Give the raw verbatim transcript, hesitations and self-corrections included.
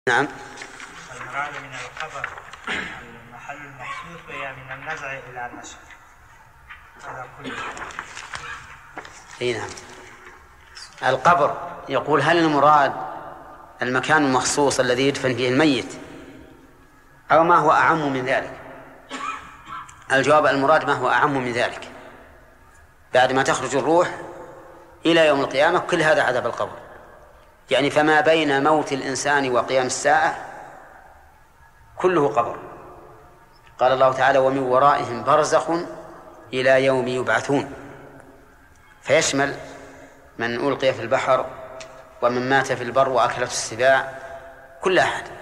نعم. المراد من القبر المحل المخصوص وهي من النزع إلى النشر هذا كله. اي نعم. القبر يقول هل المراد المكان المخصوص الذي يدفن فيه الميت أو ما هو أعم من ذلك؟ الجواب المراد ما هو أعم من ذلك. بعد ما تخرج الروح إلى يوم القيامة كل هذا عذاب القبر، يعني فما بين موت الإنسان وقيام الساعة كله قبر. قال الله تعالى ومن ورائهم برزخ إلى يوم يبعثون، فيشمل من ألقي في البحر ومن مات في البر وأكلته السباع، كل أحد.